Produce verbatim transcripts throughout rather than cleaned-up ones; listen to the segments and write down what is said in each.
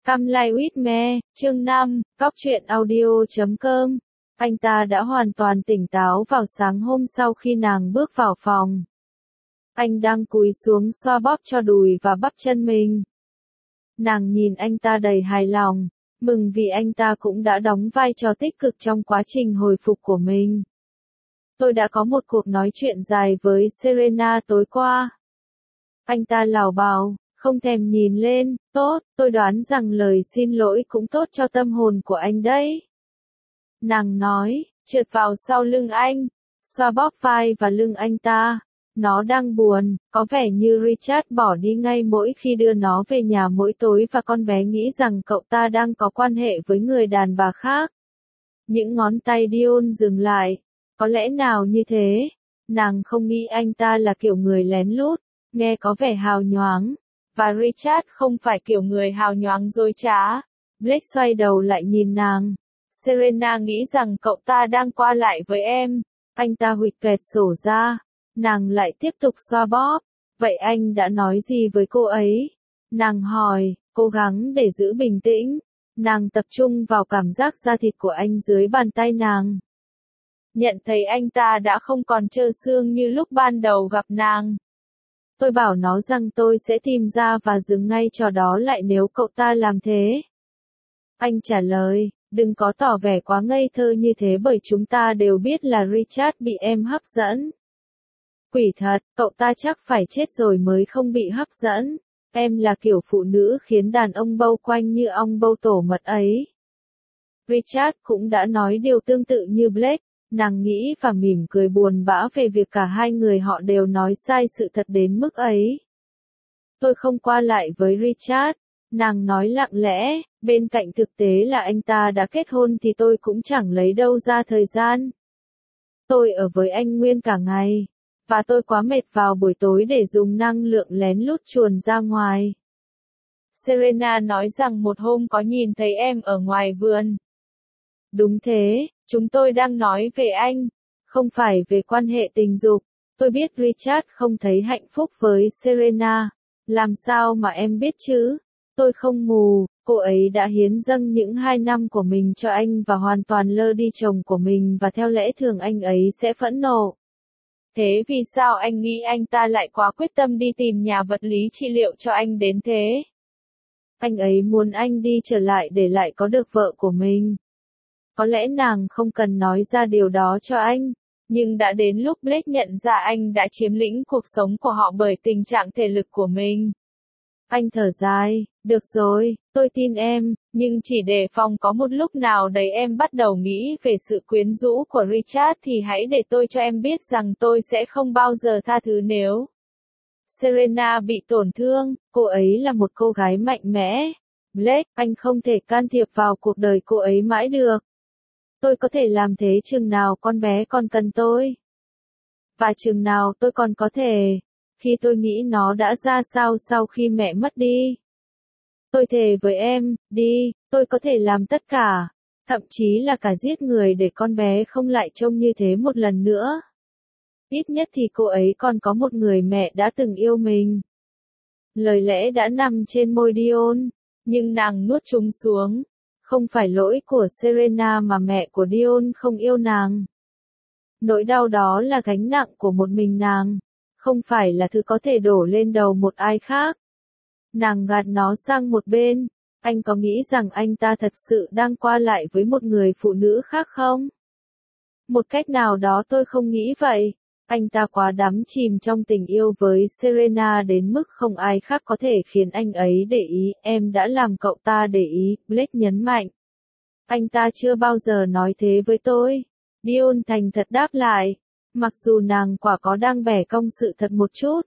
Come Live with Me, chương năm, Cóc truyện audio chấm com. Anh ta đã hoàn toàn tỉnh táo vào sáng hôm sau khi nàng bước vào phòng. Anh đang cúi xuống xoa bóp cho đùi và bắp chân mình. Nàng nhìn anh ta đầy hài lòng, mừng vì anh ta cũng đã đóng vai trò tích cực trong quá trình hồi phục của mình. Tôi đã có một cuộc nói chuyện dài với Serena tối qua. Anh ta lảo bào, không thèm nhìn lên. Tốt, tôi đoán rằng lời xin lỗi cũng tốt cho tâm hồn của anh đấy. Nàng nói, trượt vào sau lưng anh, xoa bóp vai và lưng anh ta. Nó đang buồn, có vẻ như Richard bỏ đi ngay mỗi khi đưa nó về nhà mỗi tối và con bé nghĩ rằng cậu ta đang có quan hệ với người đàn bà khác. Những ngón tay Dion dừng lại. Có lẽ nào như thế? Nàng không nghĩ anh ta là kiểu người lén lút, nghe có vẻ hào nhoáng. Và Richard không phải kiểu người hào nhoáng dối trá. Blake xoay đầu lại nhìn nàng. Serena nghĩ rằng cậu ta đang qua lại với em. Anh ta huỵch toẹt sổ ra. Nàng lại tiếp tục xoa bóp. Vậy anh đã nói gì với cô ấy? Nàng hỏi, cố gắng để giữ bình tĩnh. Nàng tập trung vào cảm giác da thịt của anh dưới bàn tay nàng. Nhận thấy anh ta đã không còn trơ xương như lúc ban đầu gặp nàng. Tôi bảo nó rằng tôi sẽ tìm ra và dừng ngay trò đó lại nếu cậu ta làm thế. Anh trả lời, đừng có tỏ vẻ quá ngây thơ như thế bởi chúng ta đều biết là Richard bị em hấp dẫn. Quỷ thật, cậu ta chắc phải chết rồi mới không bị hấp dẫn. Em là kiểu phụ nữ khiến đàn ông bâu quanh như ong bâu tổ mật ấy. Richard cũng đã nói điều tương tự như Blake. Nàng nghĩ và mỉm cười buồn bã về việc cả hai người họ đều nói sai sự thật đến mức ấy. Tôi không qua lại với Richard. Nàng nói lặng lẽ, bên cạnh thực tế là anh ta đã kết hôn thì tôi cũng chẳng lấy đâu ra thời gian. Tôi ở với anh nguyên cả ngày. Và tôi quá mệt vào buổi tối để dùng năng lượng lén lút chuồn ra ngoài. Serena nói rằng một hôm có nhìn thấy em ở ngoài vườn. Đúng thế, chúng tôi đang nói về anh, không phải về quan hệ tình dục. Tôi biết Richard không thấy hạnh phúc với Serena. Làm sao mà em biết chứ? Tôi không mù, cô ấy đã hiến dâng những hai năm của mình cho anh và hoàn toàn lơ đi chồng của mình và theo lẽ thường anh ấy sẽ phẫn nộ. Thế vì sao anh nghĩ anh ta lại quá quyết tâm đi tìm nhà vật lý trị liệu cho anh đến thế? Anh ấy muốn anh đi trở lại để lại có được vợ của mình. Có lẽ nàng không cần nói ra điều đó cho anh, nhưng đã đến lúc Blake nhận ra anh đã chiếm lĩnh cuộc sống của họ bởi tình trạng thể lực của mình. Anh thở dài, được rồi, tôi tin em, nhưng chỉ đề phòng có một lúc nào đấy em bắt đầu nghĩ về sự quyến rũ của Richard thì hãy để tôi cho em biết rằng tôi sẽ không bao giờ tha thứ nếu Serena bị tổn thương. Cô ấy là một cô gái mạnh mẽ. Blake, anh không thể can thiệp vào cuộc đời cô ấy mãi được. Tôi có thể làm thế chừng nào con bé còn cần tôi. Và chừng nào tôi còn có thể, khi tôi nghĩ nó đã ra sao sau khi mẹ mất đi. Tôi thề với em, đi, tôi có thể làm tất cả, thậm chí là cả giết người để con bé không lại trông như thế một lần nữa. Ít nhất thì cô ấy còn có một người mẹ đã từng yêu mình. Lời lẽ đã nằm trên môi Dion, nhưng nàng nuốt chúng xuống. Không phải lỗi của Serena mà mẹ của Dion không yêu nàng. Nỗi đau đó là gánh nặng của một mình nàng, không phải là thứ có thể đổ lên đầu một ai khác. Nàng gạt nó sang một bên. Anh có nghĩ rằng anh ta thật sự đang qua lại với một người phụ nữ khác không? Một cách nào đó tôi không nghĩ vậy. Anh ta quá đắm chìm trong tình yêu với Serena đến mức không ai khác có thể khiến anh ấy để ý. Em đã làm cậu ta để ý, Blake nhấn mạnh. Anh ta chưa bao giờ nói thế với tôi. Dion thành thật đáp lại, mặc dù nàng quả có đang bẻ cong sự thật một chút.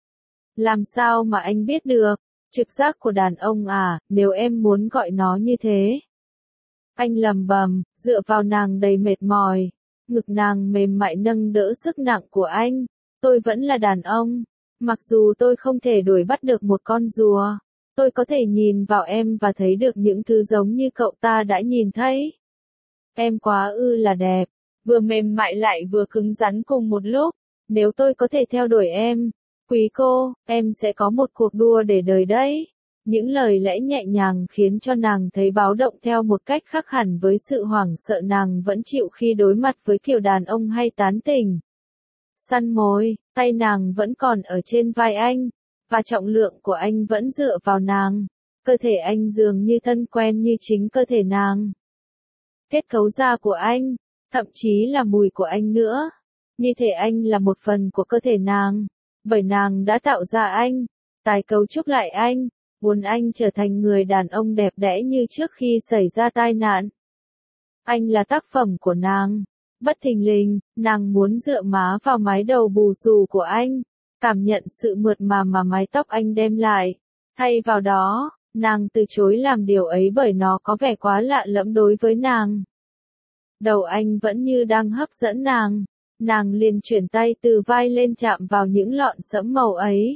Làm sao mà anh biết được? Trực giác của đàn ông à, nếu em muốn gọi nó như thế. Anh lầm bầm, dựa vào nàng đầy mệt mỏi. Ngực nàng mềm mại nâng đỡ sức nặng của anh. Tôi vẫn là đàn ông. Mặc dù tôi không thể đuổi bắt được một con rùa, tôi có thể nhìn vào em và thấy được những thứ giống như cậu ta đã nhìn thấy. Em quá ư là đẹp, vừa mềm mại lại vừa cứng rắn cùng một lúc. Nếu tôi có thể theo đuổi em, quý cô, em sẽ có một cuộc đua để đời đấy. Những lời lẽ nhẹ nhàng khiến cho nàng thấy báo động theo một cách khác hẳn với sự hoảng sợ nàng vẫn chịu khi đối mặt với kiểu đàn ông hay tán tỉnh. Săn mồi, tay nàng vẫn còn ở trên vai anh, và trọng lượng của anh vẫn dựa vào nàng. Cơ thể anh dường như thân quen như chính cơ thể nàng. Kết cấu da của anh, thậm chí là mùi của anh nữa. Như thể anh là một phần của cơ thể nàng, bởi nàng đã tạo ra anh, tái cấu trúc lại anh, muốn anh trở thành người đàn ông đẹp đẽ như trước khi xảy ra tai nạn. Anh là tác phẩm của nàng. Bất thình lình, nàng muốn dựa má vào mái đầu bù xù của anh, cảm nhận sự mượt mà mà mái tóc anh đem lại. Thay vào đó, nàng từ chối làm điều ấy bởi nó có vẻ quá lạ lẫm đối với nàng. Đầu anh vẫn như đang hấp dẫn nàng, nàng liền chuyển tay từ vai lên chạm vào những lọn sẫm màu ấy.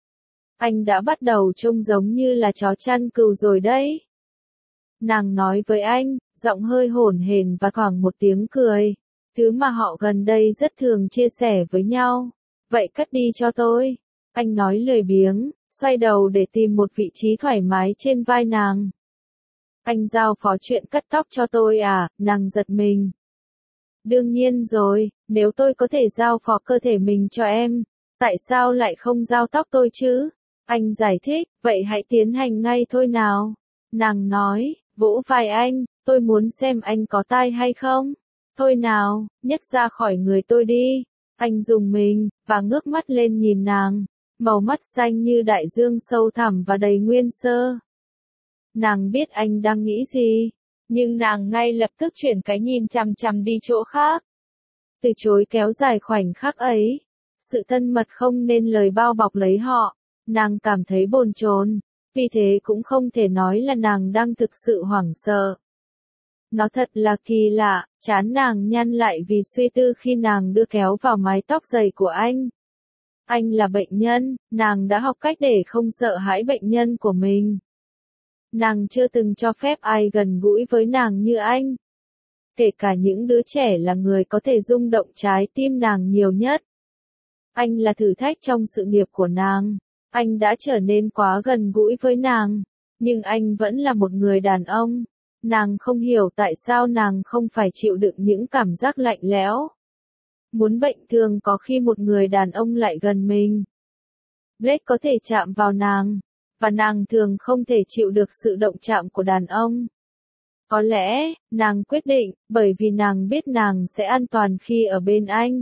Anh đã bắt đầu trông giống như là chó chăn cừu rồi đấy. Nàng nói với anh, giọng hơi hổn hển và thoảng một tiếng cười. Thứ mà họ gần đây rất thường chia sẻ với nhau. Vậy cất đi cho tôi. Anh nói lười biếng, xoay đầu để tìm một vị trí thoải mái trên vai nàng. Anh giao phó chuyện cắt tóc cho tôi à, nàng giật mình. Đương nhiên rồi, nếu tôi có thể giao phó cơ thể mình cho em, tại sao lại không giao tóc tôi chứ? Anh giải thích, vậy hãy tiến hành ngay thôi nào. Nàng nói, vỗ vai anh, tôi muốn xem anh có tai hay không. Thôi nào, nhấc ra khỏi người tôi đi. Anh rùng mình, và ngước mắt lên nhìn nàng. Màu mắt xanh như đại dương sâu thẳm và đầy nguyên sơ. Nàng biết anh đang nghĩ gì, nhưng nàng ngay lập tức chuyển cái nhìn chằm chằm đi chỗ khác. Từ chối kéo dài khoảnh khắc ấy. Sự thân mật không nên lời bao bọc lấy họ. Nàng cảm thấy bồn chồn, vì thế cũng không thể nói là nàng đang thực sự hoảng sợ. Nó thật là kỳ lạ, trán nàng nhăn lại vì suy tư khi nàng đưa kéo vào mái tóc dày của anh. Anh là bệnh nhân, nàng đã học cách để không sợ hãi bệnh nhân của mình. Nàng chưa từng cho phép ai gần gũi với nàng như anh. Kể cả những đứa trẻ là người có thể rung động trái tim nàng nhiều nhất. Anh là thử thách trong sự nghiệp của nàng. Anh đã trở nên quá gần gũi với nàng. Nhưng anh vẫn là một người đàn ông. Nàng không hiểu tại sao nàng không phải chịu đựng những cảm giác lạnh lẽo. Muốn bệnh thường có khi một người đàn ông lại gần mình. Blake có thể chạm vào nàng, và nàng thường không thể chịu được sự động chạm của đàn ông. Có lẽ, nàng quyết định, bởi vì nàng biết nàng sẽ an toàn khi ở bên anh.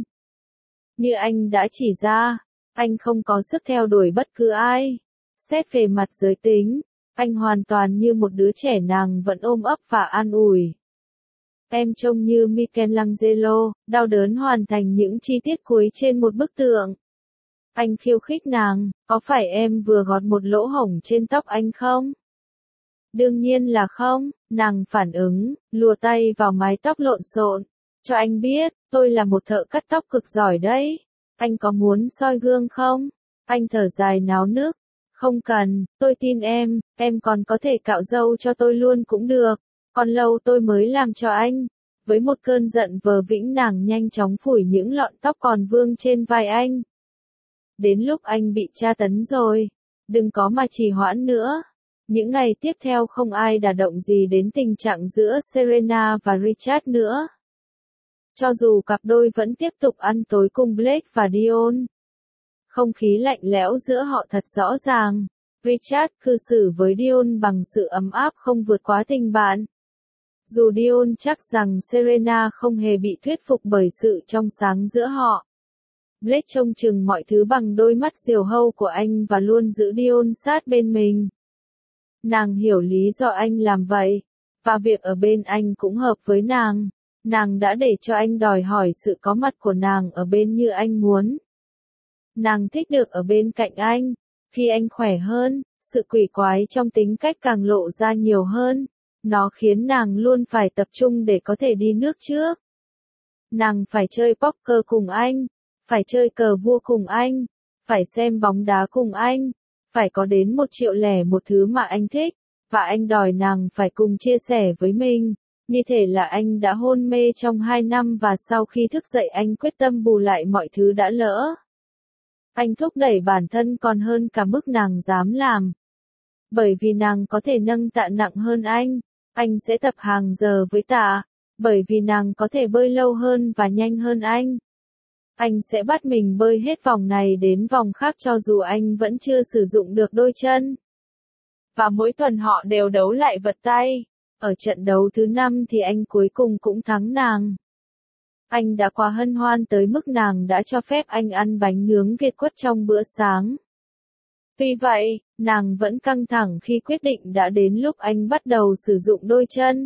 Như anh đã chỉ ra, anh không có sức theo đuổi bất cứ ai. Xét về mặt giới tính, anh hoàn toàn như một đứa trẻ nàng vẫn ôm ấp và an ủi. Em trông như Michelangelo, đau đớn hoàn thành những chi tiết cuối trên một bức tượng. Anh khiêu khích nàng, có phải em vừa gọt một lỗ hổng trên tóc anh không? Đương nhiên là không, nàng phản ứng, lùa tay vào mái tóc lộn xộn. Cho anh biết, tôi là một thợ cắt tóc cực giỏi đấy. Anh có muốn soi gương không? Anh thở dài náo nức. Không cần, tôi tin em, em còn có thể cạo râu cho tôi luôn cũng được. Còn lâu tôi mới làm cho anh. Với một cơn giận vờ vĩnh nàng nhanh chóng phủi những lọn tóc còn vương trên vai anh. Đến lúc anh bị tra tấn rồi. Đừng có mà trì hoãn nữa. Những ngày tiếp theo không ai đả động gì đến tình trạng giữa Serena và Richard nữa. Cho dù cặp đôi vẫn tiếp tục ăn tối cùng Blake và Dion. Không khí lạnh lẽo giữa họ thật rõ ràng. Richard cư xử với Dion bằng sự ấm áp không vượt quá tình bạn. Dù Dion chắc rằng Serena không hề bị thuyết phục bởi sự trong sáng giữa họ. Blake trông chừng mọi thứ bằng đôi mắt diều hâu của anh và luôn giữ Dion sát bên mình. Nàng hiểu lý do anh làm vậy, và việc ở bên anh cũng hợp với nàng. Nàng đã để cho anh đòi hỏi sự có mặt của nàng ở bên như anh muốn. Nàng thích được ở bên cạnh anh. Khi anh khỏe hơn, sự quỷ quái trong tính cách càng lộ ra nhiều hơn. Nó khiến nàng luôn phải tập trung để có thể đi nước trước. Nàng phải chơi poker cùng anh, phải chơi cờ vua cùng anh, phải xem bóng đá cùng anh, phải có đến một triệu lẻ một thứ mà anh thích, và anh đòi nàng phải cùng chia sẻ với mình. Như thể là anh đã hôn mê trong hai năm và sau khi thức dậy anh quyết tâm bù lại mọi thứ đã lỡ. Anh thúc đẩy bản thân còn hơn cả mức nàng dám làm. bởi vì nàng có thể nâng tạ nặng hơn anh. Anh sẽ tập hàng giờ với tạ, bởi vì nàng có thể bơi lâu hơn và nhanh hơn anh. Anh sẽ bắt mình bơi hết vòng này đến vòng khác cho dù anh vẫn chưa sử dụng được đôi chân. Và mỗi tuần họ đều đấu lại vật tay. Ở trận đấu thứ năm thì anh cuối cùng cũng thắng nàng. Anh đã quá hân hoan tới mức nàng đã cho phép anh ăn bánh nướng Việt quất trong bữa sáng. Tuy vậy, nàng vẫn căng thẳng khi quyết định đã đến lúc anh bắt đầu sử dụng đôi chân.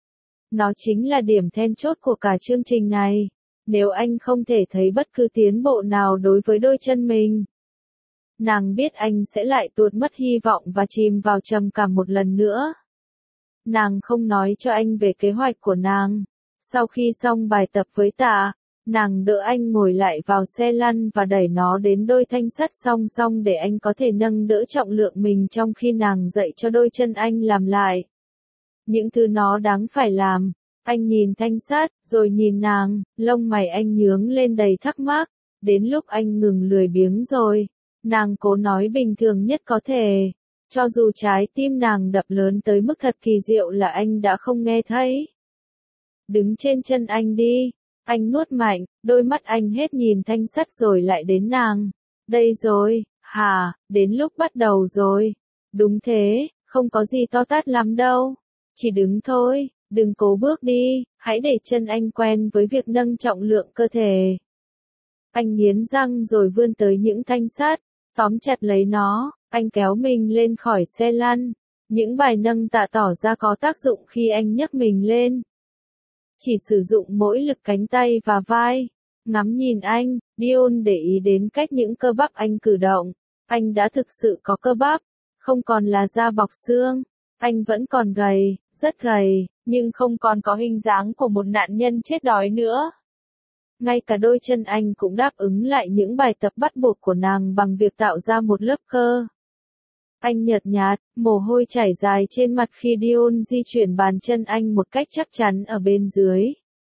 Nó chính là điểm then chốt của cả chương trình này. Nếu anh không thể thấy bất cứ tiến bộ nào đối với đôi chân mình, nàng biết anh sẽ lại tuột mất hy vọng và chìm vào trầm cảm một lần nữa. Nàng không nói cho anh về kế hoạch của nàng. Sau khi xong bài tập với tạ, nàng đỡ anh ngồi lại vào xe lăn và đẩy nó đến đôi thanh sắt song song để anh có thể nâng đỡ trọng lượng mình trong khi nàng dạy cho đôi chân anh làm lại những thứ nó đáng phải làm. Anh nhìn thanh sắt, rồi nhìn nàng, lông mày anh nhướng lên đầy thắc mắc. Đến lúc anh ngừng lười biếng rồi, nàng cố nói bình thường nhất có thể. Cho dù trái tim nàng đập lớn tới mức thật kỳ diệu là anh đã không nghe thấy. Đứng trên chân anh đi. Anh nuốt mạnh, đôi mắt anh hết nhìn thanh sắt rồi lại đến nàng. Đây rồi, hả, đến lúc bắt đầu rồi. Đúng thế, không có gì to tát lắm đâu. Chỉ đứng thôi, đừng cố bước đi, hãy để chân anh quen với việc nâng trọng lượng cơ thể. Anh nghiến răng rồi vươn tới những thanh sắt, tóm chặt lấy nó, anh kéo mình lên khỏi xe lăn. Những bài nâng tạ tỏ ra có tác dụng khi anh nhấc mình lên. Chỉ sử dụng mỗi lực cánh tay và vai. Ngắm nhìn anh, Dion để ý đến cách những cơ bắp anh cử động. Anh đã thực sự có cơ bắp, không còn là da bọc xương. Anh vẫn còn gầy, rất gầy, nhưng không còn có hình dáng của một nạn nhân chết đói nữa. Ngay cả đôi chân anh cũng đáp ứng lại những bài tập bắt buộc của nàng bằng việc tạo ra một lớp cơ. Anh nhợt nhạt, mồ hôi chảy dài trên mặt khi Dion di chuyển bàn chân anh một cách chắc chắn ở bên dưới.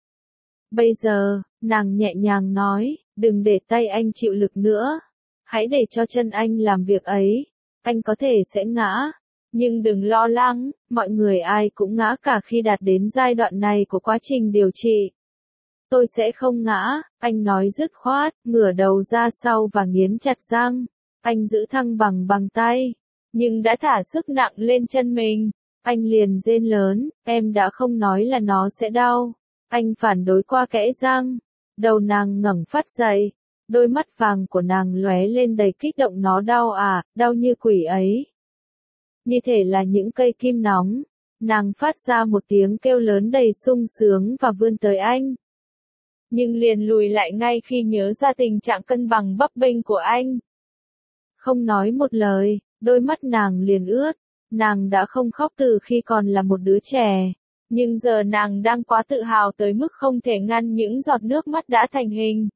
Bây giờ, nàng nhẹ nhàng nói, đừng để tay anh chịu lực nữa. Hãy để cho chân anh làm việc ấy. Anh có thể sẽ ngã. Nhưng đừng lo lắng, mọi người ai cũng ngã cả khi đạt đến giai đoạn này của quá trình điều trị. Tôi sẽ không ngã, anh nói dứt khoát, ngửa đầu ra sau và nghiến chặt răng. Anh giữ thăng bằng bằng tay, nhưng đã thả sức nặng lên chân mình. Anh liền rên lớn, em đã không nói là nó sẽ đau. Anh phản đối qua kẽ răng. Đầu nàng ngẩng phát dậy. Đôi mắt vàng của nàng lóe lên đầy kích động. Nó đau à, đau như quỷ ấy. Như thể là những cây kim nóng. Nàng phát ra một tiếng kêu lớn đầy sung sướng và vươn tới anh. Nhưng liền lùi lại ngay khi nhớ ra tình trạng cân bằng bấp bênh của anh. Không nói một lời, đôi mắt nàng liền ướt. Nàng đã không khóc từ khi còn là một đứa trẻ. Nhưng giờ nàng đang quá tự hào tới mức không thể ngăn những giọt nước mắt đã thành hình.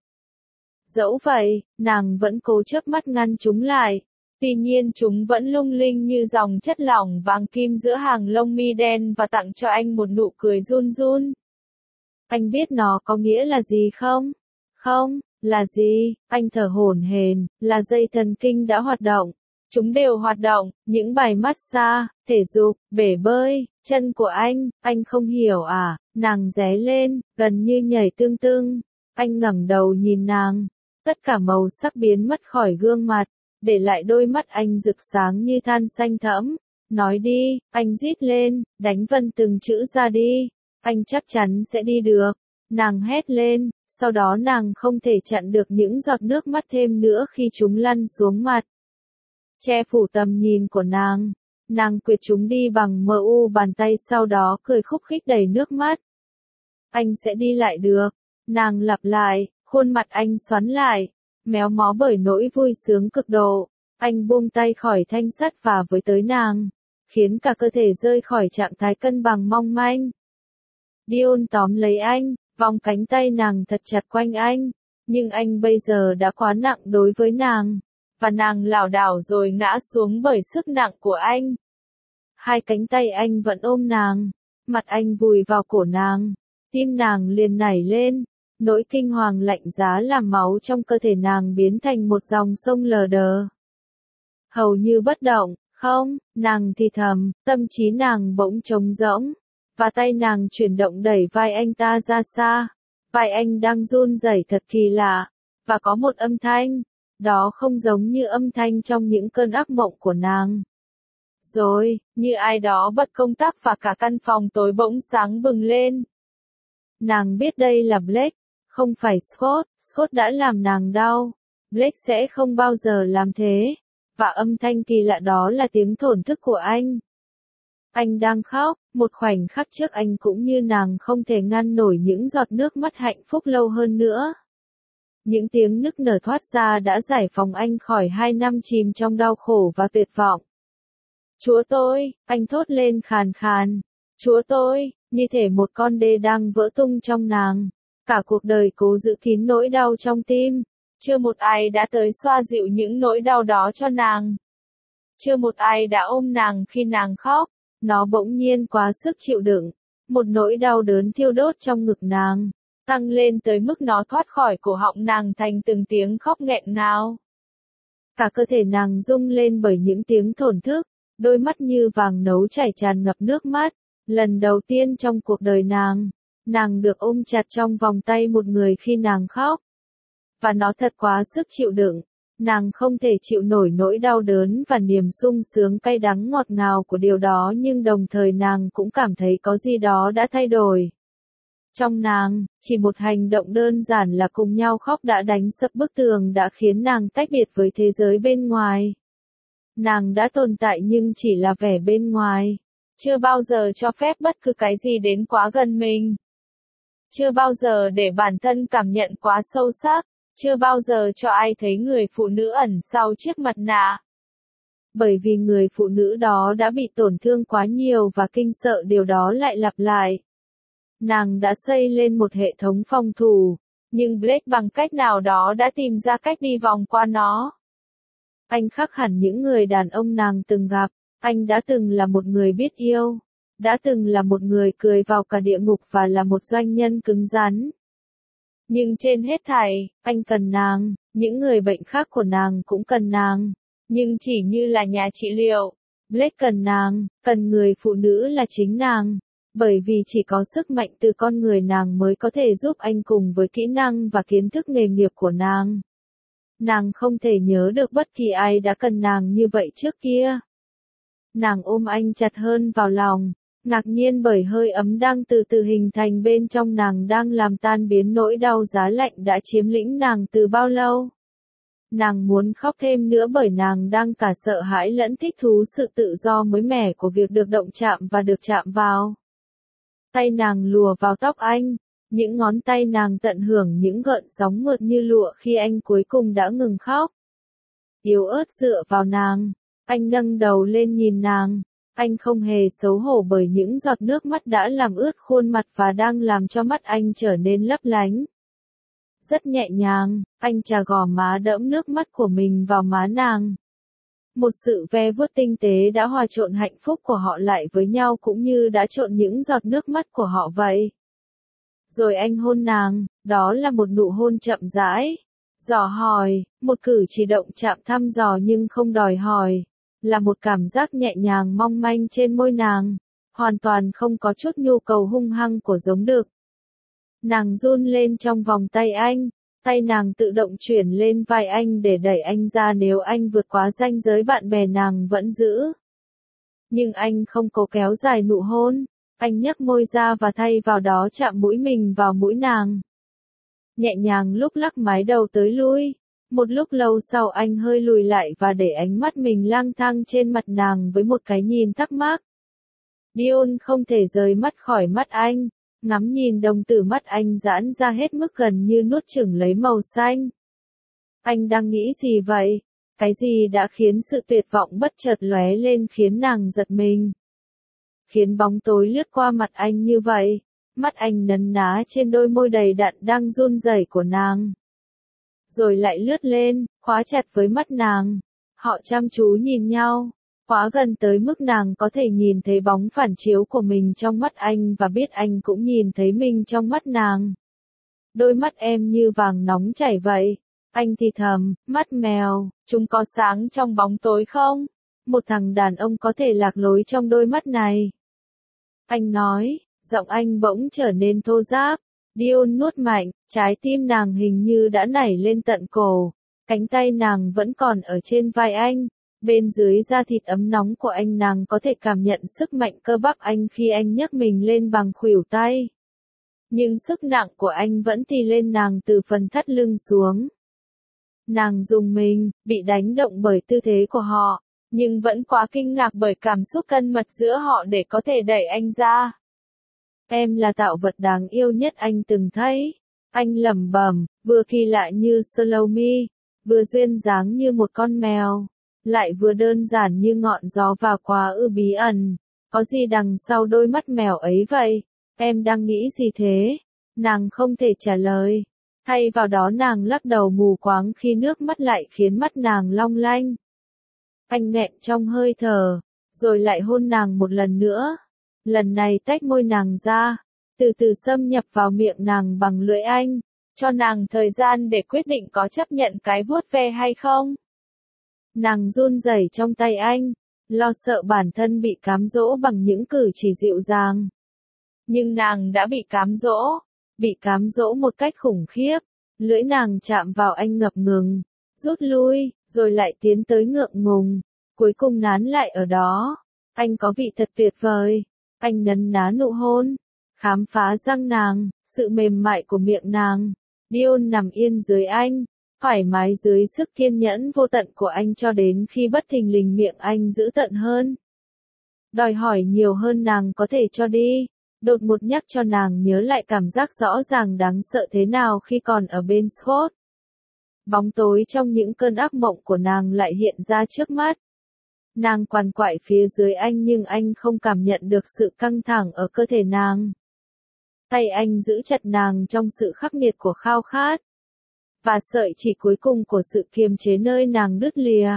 Dẫu vậy, nàng vẫn cố chớp mắt ngăn chúng lại. Tuy nhiên chúng vẫn lung linh như dòng chất lỏng vàng kim giữa hàng lông mi đen và tặng cho anh một nụ cười run run. Anh biết nó có nghĩa là gì không? Không, là gì? Anh thở hổn hển, là dây thần kinh đã hoạt động. Chúng đều hoạt động, những bài massage, thể dục, bể bơi, chân của anh, anh không hiểu à? Nàng ré lên, gần như nhảy tưng tưng. Anh ngẩng đầu nhìn nàng, tất cả màu sắc biến mất khỏi gương mặt, để lại đôi mắt anh rực sáng như than xanh thẫm. Nói đi, anh rít lên, đánh vần từng chữ ra đi. Anh chắc chắn sẽ đi được. Nàng hét lên, sau đó nàng không thể chặn được những giọt nước mắt thêm nữa khi chúng lăn xuống mặt. Che phủ tầm nhìn của nàng. Nàng quệt chúng đi bằng mu bàn tay sau đó cười khúc khích đầy nước mắt. Anh sẽ đi lại được. Nàng lặp lại, khuôn mặt anh xoắn lại, méo mó bởi nỗi vui sướng cực độ. Anh buông tay khỏi thanh sắt và với tới nàng, khiến cả cơ thể rơi khỏi trạng thái cân bằng mong manh. Dion tóm lấy anh, vòng cánh tay nàng thật chặt quanh anh, nhưng anh bây giờ đã quá nặng đối với nàng, và nàng lảo đảo rồi ngã xuống bởi sức nặng của anh. Hai cánh tay anh vẫn ôm nàng, mặt anh vùi vào cổ nàng, tim nàng liền nảy lên, nỗi kinh hoàng lạnh giá làm máu trong cơ thể nàng biến thành một dòng sông lờ đờ. Hầu như bất động, Không, nàng thì thầm, tâm trí nàng bỗng trống rỗng, và tay nàng chuyển động đẩy vai anh ta ra xa. Vai anh đang run rẩy thật kỳ lạ, và có một âm thanh, đó không giống như âm thanh trong những cơn ác mộng của nàng. Rồi, như ai đó bật công tắc và cả căn phòng tối bỗng sáng bừng lên. Nàng biết đây là Blake, không phải Scott, Scott đã làm nàng đau. Blake sẽ không bao giờ làm thế. Và âm thanh kỳ lạ đó là tiếng thổn thức của anh. Anh đang khóc, một khoảnh khắc trước anh cũng như nàng không thể ngăn nổi những giọt nước mắt hạnh phúc lâu hơn nữa. Những tiếng nức nở thoát ra đã giải phóng anh khỏi hai năm chìm trong đau khổ và tuyệt vọng. Chúa tôi, anh thốt lên khàn khàn. Chúa tôi, như thể một con đê đang vỡ tung trong nàng. Cả cuộc đời cố giữ kín nỗi đau trong tim. Chưa một ai đã tới xoa dịu những nỗi đau đó cho nàng. Chưa một ai đã ôm nàng khi nàng khóc. Nó bỗng nhiên quá sức chịu đựng. Một nỗi đau đớn thiêu đốt trong ngực nàng, tăng lên tới mức nó thoát khỏi cổ họng nàng thành từng tiếng khóc nghẹn ngào. Cả cơ thể nàng rung lên bởi những tiếng thổn thức, đôi mắt như vàng nấu chảy tràn ngập nước mắt. Lần đầu tiên trong cuộc đời nàng, nàng được ôm chặt trong vòng tay một người khi nàng khóc. Và nó thật quá sức chịu đựng. Nàng không thể chịu nổi nỗi đau đớn và niềm sung sướng cay đắng ngọt ngào của điều đó, nhưng đồng thời nàng cũng cảm thấy có gì đó đã thay đổi. Trong nàng, chỉ một hành động đơn giản là cùng nhau khóc đã đánh sập bức tường đã khiến nàng tách biệt với thế giới bên ngoài. Nàng đã tồn tại nhưng chỉ là vẻ bên ngoài. Chưa bao giờ cho phép bất cứ cái gì đến quá gần mình. Chưa bao giờ để bản thân cảm nhận quá sâu sắc. Chưa bao giờ cho ai thấy người phụ nữ ẩn sau chiếc mặt nạ. Bởi vì người phụ nữ đó đã bị tổn thương quá nhiều và kinh sợ điều đó lại lặp lại. Nàng đã xây lên một hệ thống phòng thủ, nhưng Blake bằng cách nào đó đã tìm ra cách đi vòng qua nó. Anh khác hẳn những người đàn ông nàng từng gặp, anh đã từng là một người biết yêu, đã từng là một người cười vào cả địa ngục và là một doanh nhân cứng rắn. Nhưng trên hết thảy, anh cần nàng, những người bệnh khác của nàng cũng cần nàng, nhưng chỉ như là nhà trị liệu. Blake cần nàng, cần người phụ nữ là chính nàng, bởi vì chỉ có sức mạnh từ con người nàng mới có thể giúp anh cùng với kỹ năng và kiến thức nghề nghiệp của nàng. Nàng không thể nhớ được bất kỳ ai đã cần nàng như vậy trước kia. Nàng ôm anh chặt hơn vào lòng. Ngạc nhiên bởi hơi ấm đang từ từ hình thành bên trong nàng đang làm tan biến nỗi đau giá lạnh đã chiếm lĩnh nàng từ bao lâu. Nàng muốn khóc thêm nữa bởi nàng đang cả sợ hãi lẫn thích thú sự tự do mới mẻ của việc được động chạm và được chạm vào. Tay nàng lùa vào tóc anh, những ngón tay nàng tận hưởng những gợn sóng mượt như lụa khi anh cuối cùng đã ngừng khóc. Yếu ớt dựa vào nàng, anh nâng đầu lên nhìn nàng. Anh không hề xấu hổ bởi những giọt nước mắt đã làm ướt khuôn mặt và đang làm cho mắt anh trở nên lấp lánh. Rất nhẹ nhàng, anh chà gò má đẫm nước mắt của mình vào má nàng. Một sự ve vuốt tinh tế đã hòa trộn hạnh phúc của họ lại với nhau cũng như đã trộn những giọt nước mắt của họ vậy. Rồi anh hôn nàng, đó là một nụ hôn chậm rãi, dò hỏi, một cử chỉ động chạm thăm dò nhưng không đòi hỏi. Là một cảm giác nhẹ nhàng mong manh trên môi nàng, hoàn toàn không có chút nhu cầu hung hăng của giống đực. Nàng run lên trong vòng tay anh, tay nàng tự động chuyển lên vai anh để đẩy anh ra nếu anh vượt quá ranh giới bạn bè nàng vẫn giữ. Nhưng anh không cố kéo dài nụ hôn, anh nhấc môi ra và thay vào đó chạm mũi mình vào mũi nàng. Nhẹ nhàng lúc lắc mái đầu tới lui. Một lúc lâu sau anh hơi lùi lại và để ánh mắt mình lang thang trên mặt nàng với một cái nhìn thắc mắc. Dion không thể rời mắt khỏi mắt anh, ngắm nhìn đồng tử mắt anh giãn ra hết mức gần như nuốt chửng lấy màu xanh. Anh đang nghĩ gì vậy? Cái gì đã khiến sự tuyệt vọng bất chợt lóe lên khiến nàng giật mình? Khiến bóng tối lướt qua mặt anh như vậy, mắt anh nấn ná trên đôi môi đầy đặn đang run rẩy của nàng. Rồi lại lướt lên, khóa chặt với mắt nàng. Họ chăm chú nhìn nhau, khóa gần tới mức nàng có thể nhìn thấy bóng phản chiếu của mình trong mắt anh và biết anh cũng nhìn thấy mình trong mắt nàng. Đôi mắt em như vàng nóng chảy vậy. Anh thì thầm, mắt mèo, chúng có sáng trong bóng tối không? một thằng đàn ông có thể lạc lối trong đôi mắt này. Anh nói, giọng anh bỗng trở nên thô ráp. Dion nuốt mạnh, trái tim nàng hình như đã nảy lên tận cổ. Cánh tay nàng vẫn còn ở trên vai anh. Bên dưới da thịt ấm nóng của anh nàng có thể cảm nhận sức mạnh cơ bắp anh khi anh nhấc mình lên bằng khuỷu tay. Nhưng sức nặng của anh vẫn thì lên nàng từ phần thắt lưng xuống. Nàng rùng mình, bị đánh động bởi tư thế của họ, nhưng vẫn quá kinh ngạc bởi cảm xúc thân mật giữa họ để có thể đẩy anh ra. Em là tạo vật đáng yêu nhất anh từng thấy. Anh lẩm bẩm, vừa kỳ lạ như Salome, vừa duyên dáng như một con mèo, lại vừa đơn giản như ngọn gió và quá ư bí ẩn. Có gì đằng sau đôi mắt mèo ấy vậy? Em đang nghĩ gì thế? Nàng không thể trả lời. Thay vào đó nàng lắc đầu mù quáng khi nước mắt lại khiến mắt nàng long lanh. Anh nghẹn trong hơi thở, rồi lại hôn nàng một lần nữa. Lần này tách môi nàng ra, từ từ xâm nhập vào miệng nàng bằng lưỡi anh, cho nàng thời gian để quyết định có chấp nhận cái vuốt ve hay không. Nàng run rẩy trong tay anh, lo sợ bản thân bị cám dỗ bằng những cử chỉ dịu dàng. Nhưng nàng đã bị cám dỗ, bị cám dỗ một cách khủng khiếp. Lưỡi nàng chạm vào anh ngập ngừng, rút lui, rồi lại tiến tới ngượng ngùng, cuối cùng nán lại ở đó. Anh có vị thật tuyệt vời. Anh nấn ná nụ hôn, khám phá răng nàng, sự mềm mại của miệng nàng. Dion nằm yên dưới anh, thoải mái dưới sức kiên nhẫn vô tận của anh cho đến khi bất thình lình miệng anh dữ tợn hơn. Đòi hỏi nhiều hơn nàng có thể cho đi. Đột ngột nhắc cho nàng nhớ lại cảm giác rõ ràng đáng sợ thế nào khi còn ở bên Scott. Bóng tối trong những cơn ác mộng của nàng lại hiện ra trước mắt. Nàng quằn quại phía dưới anh nhưng anh không cảm nhận được sự căng thẳng ở cơ thể nàng. Tay anh giữ chặt nàng trong sự khắc nghiệt của khao khát. Và sợi chỉ cuối cùng của sự kiềm chế nơi nàng đứt lìa.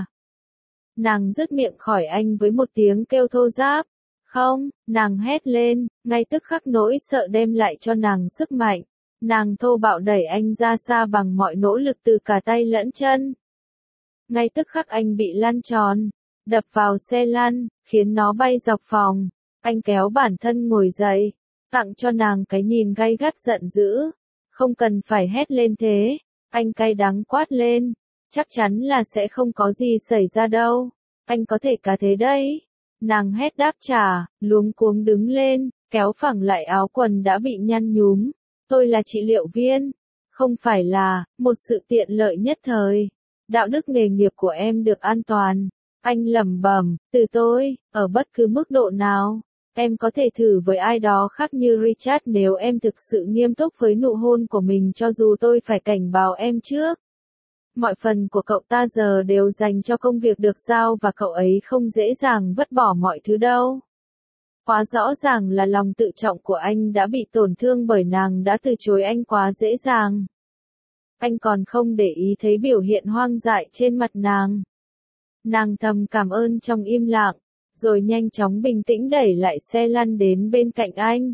Nàng rứt miệng khỏi anh với một tiếng kêu thô ráp. Không, nàng hét lên, ngay tức khắc nỗi sợ đem lại cho nàng sức mạnh. Nàng thô bạo đẩy anh ra xa bằng mọi nỗ lực từ cả tay lẫn chân. Ngay tức khắc anh bị lăn tròn, đập vào xe lăn, khiến nó bay dọc phòng. Anh kéo bản thân ngồi dậy, tặng cho nàng cái nhìn gay gắt giận dữ. Không cần phải hét lên thế, anh cay đắng quát lên. Chắc chắn là sẽ không có gì xảy ra đâu, anh có thể cả thế đấy. Nàng hét đáp trả, luống cuống đứng lên, kéo phẳng lại áo quần đã bị nhăn nhúm. Tôi là trị liệu viên, không phải là một sự tiện lợi nhất thời. Đạo đức nghề nghiệp của em được an toàn. Anh lẩm bẩm, từ tôi, ở bất cứ mức độ nào. Em có thể thử với ai đó khác như Richard nếu em thực sự nghiêm túc với nụ hôn của mình cho dù tôi phải cảnh báo em trước. Mọi phần của cậu ta giờ đều dành cho công việc được giao và cậu ấy không dễ dàng vứt bỏ mọi thứ đâu. Quá rõ ràng là lòng tự trọng của anh đã bị tổn thương bởi nàng đã từ chối anh quá dễ dàng. Anh còn không để ý thấy biểu hiện hoang dại trên mặt nàng. Nàng thầm cảm ơn trong im lặng, rồi nhanh chóng bình tĩnh đẩy lại xe lăn đến bên cạnh anh.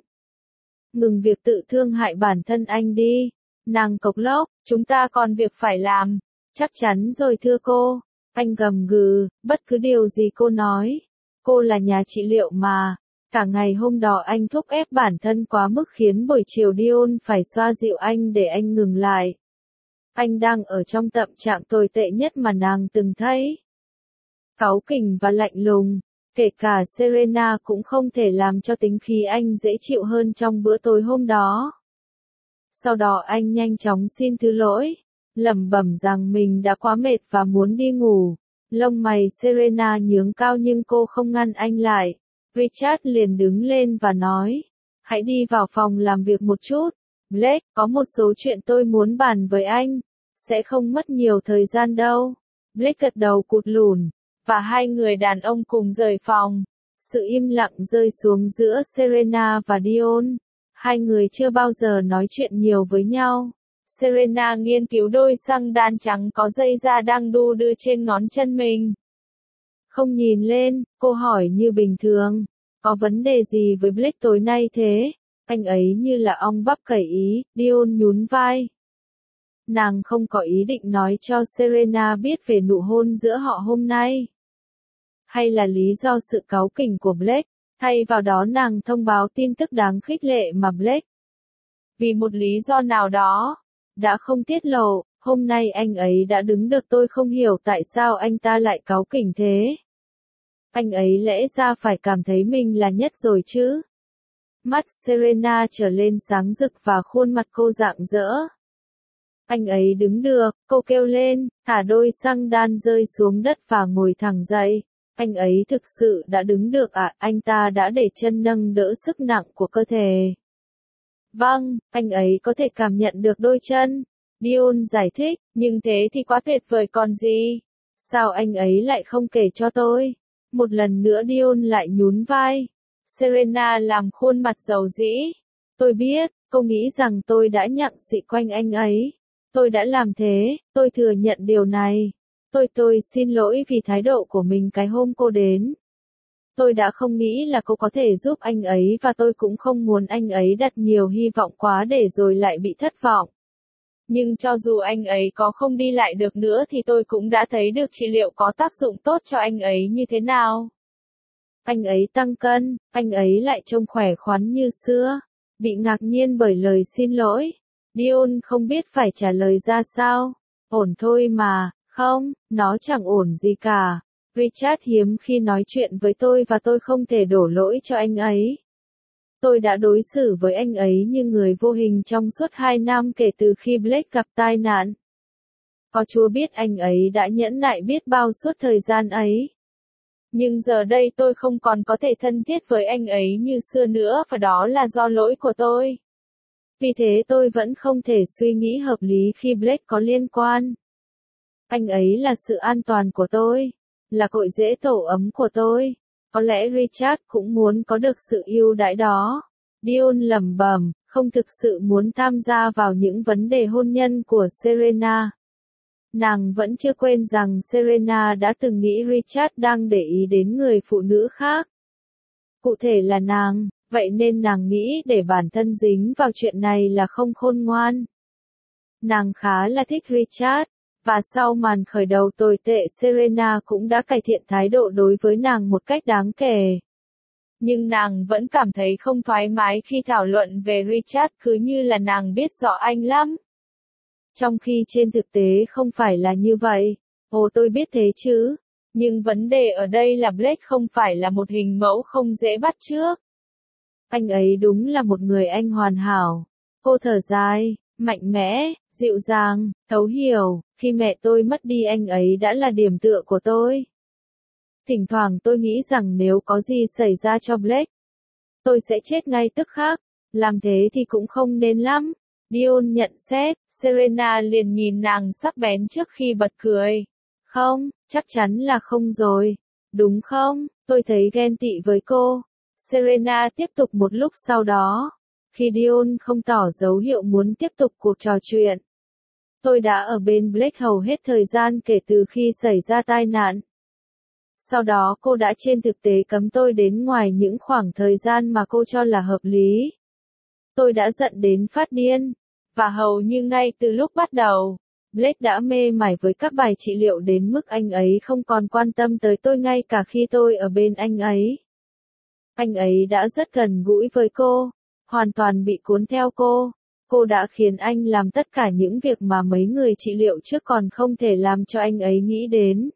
Ngừng việc tự thương hại bản thân anh đi. Nàng cộc lốc, chúng ta còn việc phải làm. Chắc chắn rồi thưa cô. Anh gầm gừ, bất cứ điều gì cô nói. Cô là nhà trị liệu mà. Cả ngày hôm đó anh thúc ép bản thân quá mức khiến buổi chiều Dion phải xoa dịu anh để anh ngừng lại. Anh đang ở trong tâm trạng tồi tệ nhất mà nàng từng thấy. Cáu kỉnh và lạnh lùng, kể cả Serena cũng không thể làm cho tính khí anh dễ chịu hơn trong bữa tối hôm đó. Sau đó anh nhanh chóng xin thứ lỗi, lẩm bẩm rằng mình đã quá mệt và muốn đi ngủ. Lông mày Serena nhướng cao nhưng cô không ngăn anh lại. Richard liền đứng lên và nói, hãy đi vào phòng làm việc một chút. Blake, có một số chuyện tôi muốn bàn với anh. Sẽ không mất nhiều thời gian đâu. Blake gật đầu cụt lủn, và hai người đàn ông cùng rời phòng. Sự im lặng rơi xuống giữa Serena và Dion. Hai người chưa bao giờ nói chuyện nhiều với nhau. Serena nghiên cứu đôi xăng đan trắng có dây da đang đu đưa trên ngón chân mình. Không nhìn lên, cô hỏi như bình thường. Có vấn đề gì với Blake tối nay thế? Anh ấy như là ong bắp cẩy ý, Dion nhún vai. Nàng không có ý định nói cho Serena biết về nụ hôn giữa họ hôm nay. hay là lý do sự cáu kỉnh của Blake, thay vào đó nàng thông báo tin tức đáng khích lệ mà Blake, vì một lý do nào đó, đã không tiết lộ. Hôm nay anh ấy đã đứng được, tôi không hiểu tại sao anh ta lại cáu kỉnh thế. Anh ấy lẽ ra phải cảm thấy mình là nhất rồi chứ. Mắt Serena trở lên sáng rực và khuôn mặt cô rạng rỡ. Anh ấy đứng được, cô kêu lên, thả đôi xăng đan rơi xuống đất và ngồi thẳng dậy. Anh ấy thực sự đã đứng được ạ, à? Anh ta đã để chân nâng đỡ sức nặng của cơ thể. Vâng, anh ấy có thể cảm nhận được đôi chân. Dion giải thích, nhưng thế thì quá tuyệt vời còn gì. Sao anh ấy lại không kể cho tôi? Một lần nữa Dion lại nhún vai. Serena làm khuôn mặt dầu dĩ. Tôi biết, cô nghĩ rằng tôi đã nhặng xị quanh anh ấy. Tôi đã làm thế, tôi thừa nhận điều này. Tôi tôi xin lỗi vì thái độ của mình cái hôm cô đến. Tôi đã không nghĩ là cô có thể giúp anh ấy và tôi cũng không muốn anh ấy đặt nhiều hy vọng quá để rồi lại bị thất vọng. Nhưng cho dù anh ấy có không đi lại được nữa thì tôi cũng đã thấy được trị liệu có tác dụng tốt cho anh ấy như thế nào. Anh ấy tăng cân, anh ấy lại trông khỏe khoắn như xưa. Bị ngạc nhiên bởi lời xin lỗi, Dion không biết phải trả lời ra sao. Ổn thôi mà, không, nó chẳng ổn gì cả. Richard hiếm khi nói chuyện với tôi và tôi không thể đổ lỗi cho anh ấy. Tôi đã đối xử với anh ấy như người vô hình trong suốt hai năm kể từ khi Blake gặp tai nạn. Có Chúa biết anh ấy đã nhẫn nại biết bao suốt thời gian ấy. Nhưng giờ đây tôi không còn có thể thân thiết với anh ấy như xưa nữa và đó là do lỗi của tôi. Vì thế tôi vẫn không thể suy nghĩ hợp lý khi Blake có liên quan. Anh ấy là sự an toàn của tôi, là cội rễ tổ ấm của tôi. Có lẽ Richard cũng muốn có được sự yêu đãi đó. Dion lẩm bẩm, không thực sự muốn tham gia vào những vấn đề hôn nhân của Serena. Nàng vẫn chưa quên rằng Serena đã từng nghĩ Richard đang để ý đến người phụ nữ khác. Cụ thể là nàng, vậy nên nàng nghĩ để bản thân dính vào chuyện này là không khôn ngoan. Nàng khá là thích Richard, và sau màn khởi đầu tồi tệ Serena cũng đã cải thiện thái độ đối với nàng một cách đáng kể. Nhưng nàng vẫn cảm thấy không thoải mái khi thảo luận về Richard cứ như là nàng biết rõ anh lắm. Trong khi trên thực tế không phải là như vậy. Ồ tôi biết thế chứ. Nhưng vấn đề ở đây là Blake không phải là một hình mẫu không dễ bắt chước. Anh ấy đúng là một người anh hoàn hảo. Cô thở dài, mạnh mẽ, dịu dàng, thấu hiểu. Khi mẹ tôi mất đi anh ấy đã là điểm tựa của tôi. Thỉnh thoảng tôi nghĩ rằng nếu có gì xảy ra cho Blake, tôi sẽ chết ngay tức khắc. Làm thế thì cũng không nên lắm. Dion nhận xét, Serena liền nhìn nàng sắc bén trước khi bật cười. Không, chắc chắn là không rồi. Đúng không? Tôi thấy ghen tị với cô. Serena tiếp tục một lúc sau đó. Khi Dion không tỏ dấu hiệu muốn tiếp tục cuộc trò chuyện. Tôi đã ở bên Blake hầu hết thời gian kể từ khi xảy ra tai nạn. Sau đó cô đã trên thực tế cấm tôi đến ngoài những khoảng thời gian mà cô cho là hợp lý. Tôi đã giận đến phát điên. Và hầu như ngay từ lúc bắt đầu, Blake đã mê mải với các bài trị liệu đến mức anh ấy không còn quan tâm tới tôi ngay cả khi tôi ở bên anh ấy. Anh ấy đã rất gần gũi với cô, hoàn toàn bị cuốn theo cô. Cô đã khiến anh làm tất cả những việc mà mấy người trị liệu trước còn không thể làm cho anh ấy nghĩ đến.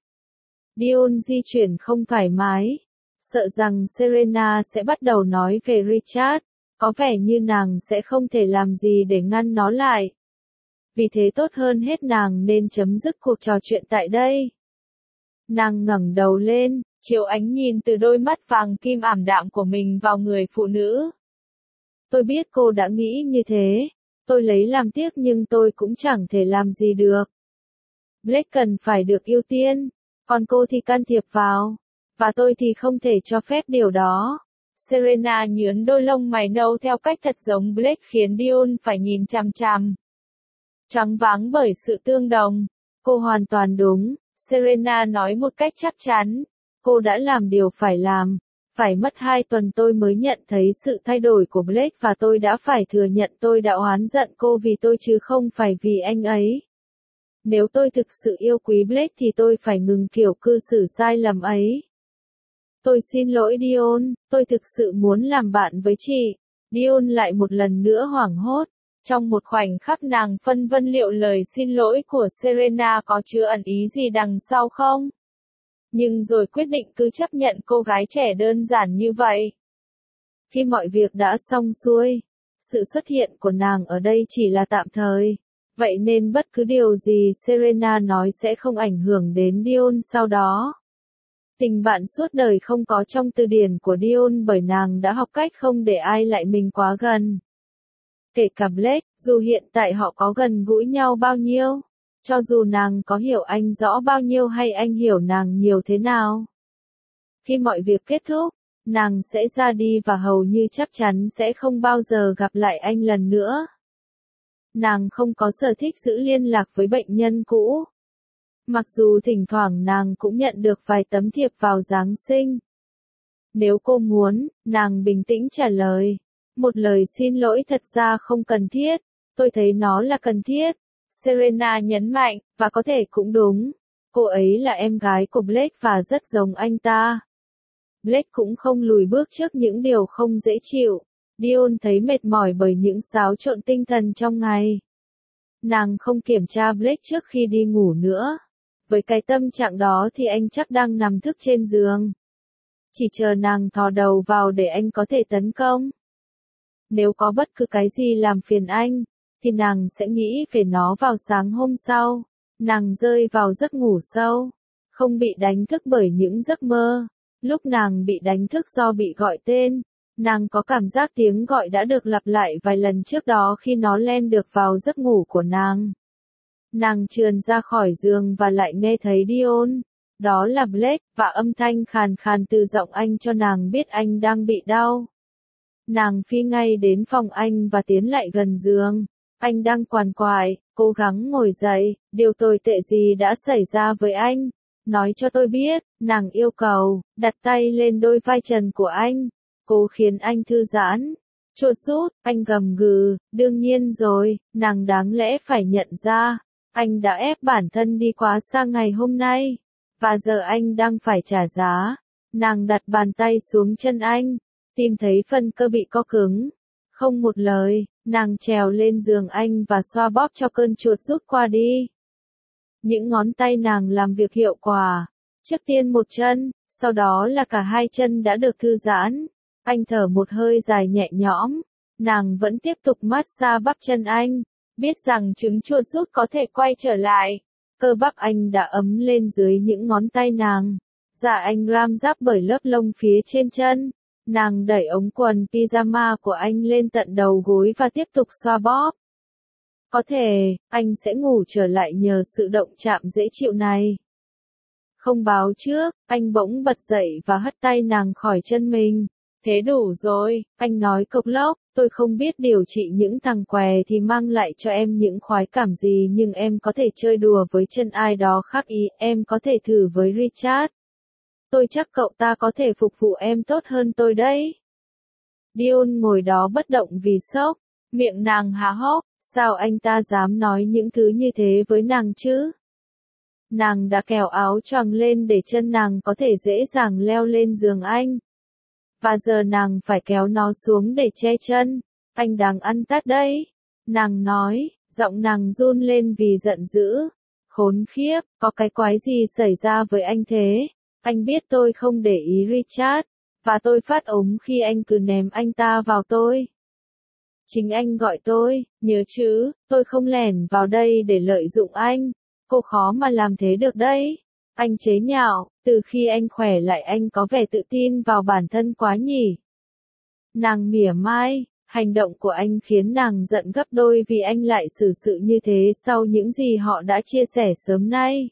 Dion di chuyển không thoải mái, sợ rằng Serena sẽ bắt đầu nói về Richard. Có vẻ như nàng sẽ không thể làm gì để ngăn nó lại. Vì thế tốt hơn hết nàng nên chấm dứt cuộc trò chuyện tại đây. Nàng ngẩng đầu lên, chiếu ánh nhìn từ đôi mắt vàng kim ảm đạm của mình vào người phụ nữ. Tôi biết cô đã nghĩ như thế. Tôi lấy làm tiếc nhưng tôi cũng chẳng thể làm gì được. Blake cần phải được ưu tiên, còn cô thì can thiệp vào. Và tôi thì không thể cho phép điều đó. Serena nhướn đôi lông mày nâu theo cách thật giống Blake khiến Dion phải nhìn chằm chằm. Choáng váng bởi sự tương đồng. Cô hoàn toàn đúng, Serena nói một cách chắc chắn. Cô đã làm điều phải làm. Phải mất hai tuần tôi mới nhận thấy sự thay đổi của Blake và tôi đã phải thừa nhận tôi đã oán giận cô vì tôi chứ không phải vì anh ấy. Nếu tôi thực sự yêu quý Blake thì tôi phải ngừng kiểu cư xử sai lầm ấy. Tôi xin lỗi Dion, tôi thực sự muốn làm bạn với chị. Dion lại một lần nữa hoảng hốt. Trong một khoảnh khắc nàng phân vân liệu lời xin lỗi của Serena có chứa ẩn ý gì đằng sau không? Nhưng rồi quyết định cứ chấp nhận cô gái trẻ đơn giản như vậy. Khi mọi việc đã xong xuôi, sự xuất hiện của nàng ở đây chỉ là tạm thời. Vậy nên bất cứ điều gì Serena nói sẽ không ảnh hưởng đến Dion sau đó. Tình bạn suốt đời không có trong từ điển của Dion bởi nàng đã học cách không để ai lại mình quá gần. Kể cả Blake, dù hiện tại họ có gần gũi nhau bao nhiêu, cho dù nàng có hiểu anh rõ bao nhiêu hay anh hiểu nàng nhiều thế nào. Khi mọi việc kết thúc, nàng sẽ ra đi và hầu như chắc chắn sẽ không bao giờ gặp lại anh lần nữa. Nàng không có sở thích giữ liên lạc với bệnh nhân cũ. Mặc dù thỉnh thoảng nàng cũng nhận được vài tấm thiệp vào Giáng sinh. Nếu cô muốn, nàng bình tĩnh trả lời. Một lời xin lỗi thật ra không cần thiết. Tôi thấy nó là cần thiết. Serena nhấn mạnh, và có thể cũng đúng. Cô ấy là em gái của Blake và rất giống anh ta. Blake cũng không lùi bước trước những điều không dễ chịu. Dion thấy mệt mỏi bởi những xáo trộn tinh thần trong ngày. Nàng không kiểm tra Blake trước khi đi ngủ nữa. Với cái tâm trạng đó thì anh chắc đang nằm thức trên giường. Chỉ chờ nàng thò đầu vào để anh có thể tấn công. Nếu có bất cứ cái gì làm phiền anh, thì nàng sẽ nghĩ về nó vào sáng hôm sau. Nàng rơi vào giấc ngủ sâu, không bị đánh thức bởi những giấc mơ. Lúc nàng bị đánh thức do bị gọi tên, nàng có cảm giác tiếng gọi đã được lặp lại vài lần trước đó khi nó len được vào giấc ngủ của nàng. Nàng trườn ra khỏi giường và lại nghe thấy Dion. Đó là Blake, và âm thanh khàn khàn từ giọng anh cho nàng biết anh đang bị đau. Nàng phi ngay đến phòng anh và tiến lại gần giường. Anh đang quằn quại, cố gắng ngồi dậy. Điều tồi tệ gì đã xảy ra với anh? Nói cho tôi biết, nàng yêu cầu, đặt tay lên đôi vai trần của anh. Cố khiến anh thư giãn. Chuột rút, anh gầm gừ, đương nhiên rồi, nàng đáng lẽ phải nhận ra. Anh đã ép bản thân đi quá xa ngày hôm nay. Và giờ anh đang phải trả giá. Nàng đặt bàn tay xuống chân anh. Tìm thấy phần cơ bị co cứng. Không một lời, nàng trèo lên giường anh và xoa bóp cho cơn chuột rút qua đi. Những ngón tay nàng làm việc hiệu quả. Trước tiên một chân, sau đó là cả hai chân đã được thư giãn. Anh thở một hơi dài nhẹ nhõm. Nàng vẫn tiếp tục massage bắp chân anh. Biết rằng trứng chuột rút có thể quay trở lại. Cơ bắp anh đã ấm lên dưới những ngón tay nàng. Dạ anh ram giáp bởi lớp lông phía trên chân. Nàng đẩy ống quần pyjama của anh lên tận đầu gối và tiếp tục xoa bóp. Có thể, anh sẽ ngủ trở lại nhờ sự động chạm dễ chịu này. Không báo trước, anh bỗng bật dậy và hất tay nàng khỏi chân mình. Thế đủ rồi, anh nói cộc lốc, tôi không biết điều trị những thằng què thì mang lại cho em những khoái cảm gì nhưng em có thể chơi đùa với chân ai đó khác ý, em có thể thử với Richard. Tôi chắc cậu ta có thể phục vụ em tốt hơn tôi đấy. Dion ngồi đó bất động vì sốc, miệng nàng há hốc, sao anh ta dám nói những thứ như thế với nàng chứ? Nàng đã kéo áo choàng lên để chân nàng có thể dễ dàng leo lên giường anh. Và giờ nàng phải kéo nó xuống để che chân. Anh đang ăn tát đấy. Nàng nói, giọng nàng run lên vì giận dữ. Khốn khiếp, có cái quái gì xảy ra với anh thế? Anh biết tôi không để ý Richard. Và tôi phát ống khi anh cứ ném anh ta vào tôi. Chính anh gọi tôi, nhớ chứ, tôi không lẻn vào đây để lợi dụng anh. Cô khó mà làm thế được đấy. Anh chế nhạo, từ khi anh khỏe lại anh có vẻ tự tin vào bản thân quá nhỉ. Nàng mỉa mai, hành động của anh khiến nàng giận gấp đôi vì anh lại xử sự như thế sau những gì họ đã chia sẻ sớm nay.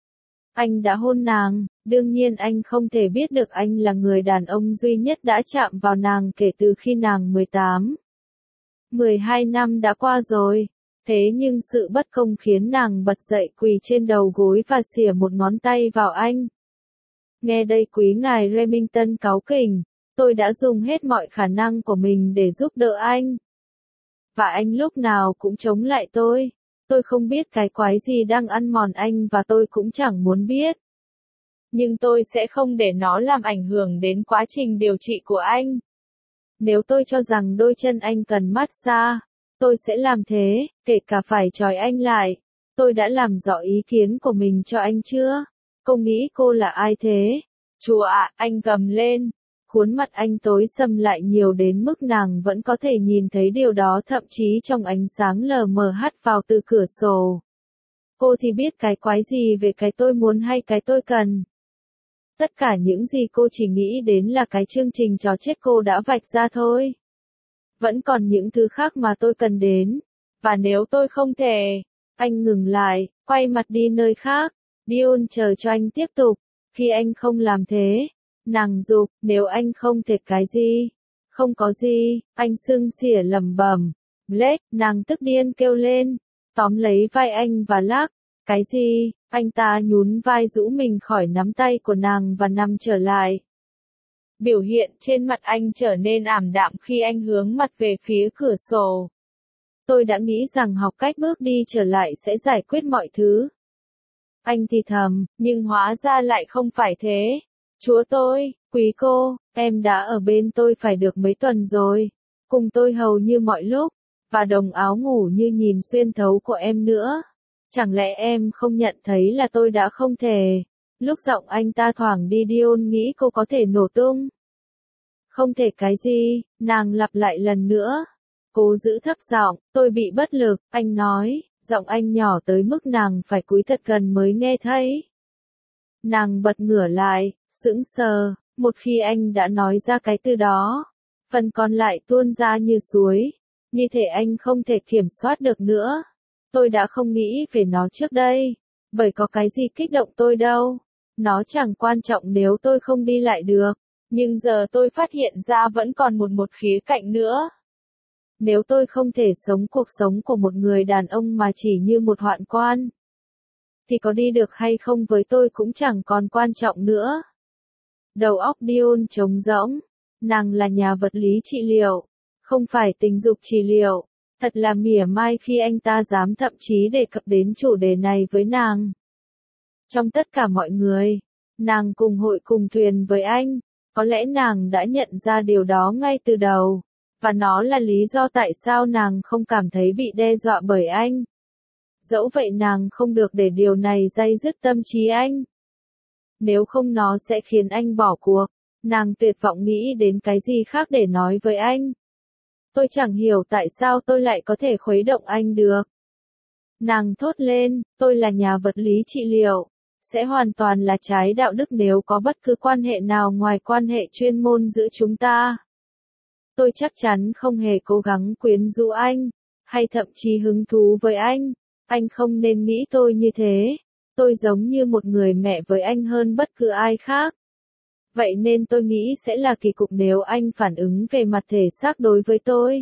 Anh đã hôn nàng, đương nhiên anh không thể biết được anh là người đàn ông duy nhất đã chạm vào nàng kể từ khi nàng mười tám. mười hai năm đã qua rồi. Thế nhưng sự bất công khiến nàng bật dậy quỳ trên đầu gối và xỉa một ngón tay vào anh. Nghe đây quý ngài Remington cáu kỉnh, tôi đã dùng hết mọi khả năng của mình để giúp đỡ anh. Và anh lúc nào cũng chống lại tôi. Tôi không biết cái quái gì đang ăn mòn anh và tôi cũng chẳng muốn biết. nhưng tôi sẽ không để nó làm ảnh hưởng đến quá trình điều trị của anh. Nếu tôi cho rằng đôi chân anh cần massage, tôi sẽ làm thế, kể cả phải trói anh lại. Tôi đã làm rõ ý kiến của mình cho anh chưa? Cô nghĩ cô là ai thế? Chúa ạ, anh gầm lên. Khuôn mặt anh tối sầm lại nhiều đến mức nàng vẫn có thể nhìn thấy điều đó, thậm chí trong ánh sáng lờ mờ hắt vào từ cửa sổ. Cô thì biết cái quái gì về cái tôi muốn hay cái tôi cần. Tất cả những gì cô chỉ nghĩ đến là cái chương trình trò chết cô đã vạch ra thôi. Vẫn còn những thứ khác mà tôi cần đến. Và nếu tôi không thể, anh ngừng lại, quay mặt đi nơi khác. Dion chờ cho anh tiếp tục. Khi anh không làm thế, nàng giục, nếu anh không thể cái gì? Không có gì, anh sưng xỉa lẩm bẩm. Blake, nàng tức điên kêu lên, tóm lấy vai anh và lắc. Cái gì? Anh ta nhún vai rũ mình khỏi nắm tay của nàng và nằm trở lại. Biểu hiện trên mặt anh trở nên ảm đạm khi anh hướng mặt về phía cửa sổ. Tôi đã nghĩ rằng học cách bước đi trở lại sẽ giải quyết mọi thứ. Anh thì thầm, nhưng hóa ra lại không phải thế. Chúa tôi, quý cô, em đã ở bên tôi phải được mấy tuần rồi. Cùng tôi hầu như mọi lúc, và đồng áo ngủ như nhìn xuyên thấu của em nữa. Chẳng lẽ em không nhận thấy là tôi đã không thể? Lúc giọng anh ta thoảng đi, Dion nghĩ cô có thể nổ tung. Không thể cái gì? Nàng lặp lại lần nữa. Cố giữ thấp giọng, tôi bị bất lực, anh nói, giọng anh nhỏ tới mức nàng phải cúi thật gần mới nghe thấy. Nàng bật ngửa lại, sững sờ, một khi anh đã nói ra cái từ đó, phần còn lại tuôn ra như suối, như thể anh không thể kiểm soát được nữa. Tôi đã không nghĩ về nó trước đây, bởi có cái gì kích động tôi đâu. Nó chẳng quan trọng nếu tôi không đi lại được, nhưng giờ tôi phát hiện ra vẫn còn một một khía cạnh nữa. Nếu tôi không thể sống cuộc sống của một người đàn ông mà chỉ như một hoạn quan, thì có đi được hay không với tôi cũng chẳng còn quan trọng nữa. Đầu óc Dion trống rỗng, nàng là nhà vật lý trị liệu, không phải tình dục trị liệu. Thật là mỉa mai khi anh ta dám thậm chí đề cập đến chủ đề này với nàng. Trong tất cả mọi người, nàng cùng hội cùng thuyền với anh, có lẽ nàng đã nhận ra điều đó ngay từ đầu, và nó là lý do tại sao nàng không cảm thấy bị đe dọa bởi anh. Dẫu vậy nàng không được để điều này day dứt tâm trí anh. Nếu không nó sẽ khiến anh bỏ cuộc. Nàng tuyệt vọng nghĩ đến cái gì khác để nói với anh. Tôi chẳng hiểu tại sao tôi lại có thể khuấy động anh được. Nàng thốt lên, tôi là nhà vật lý trị liệu. Sẽ hoàn toàn là trái đạo đức nếu có bất cứ quan hệ nào ngoài quan hệ chuyên môn giữa chúng ta. Tôi chắc chắn không hề cố gắng quyến rũ anh, hay thậm chí hứng thú với anh. Anh không nên nghĩ tôi như thế. Tôi giống như một người mẹ với anh hơn bất cứ ai khác. Vậy nên tôi nghĩ sẽ là kỳ cục nếu anh phản ứng về mặt thể xác đối với tôi.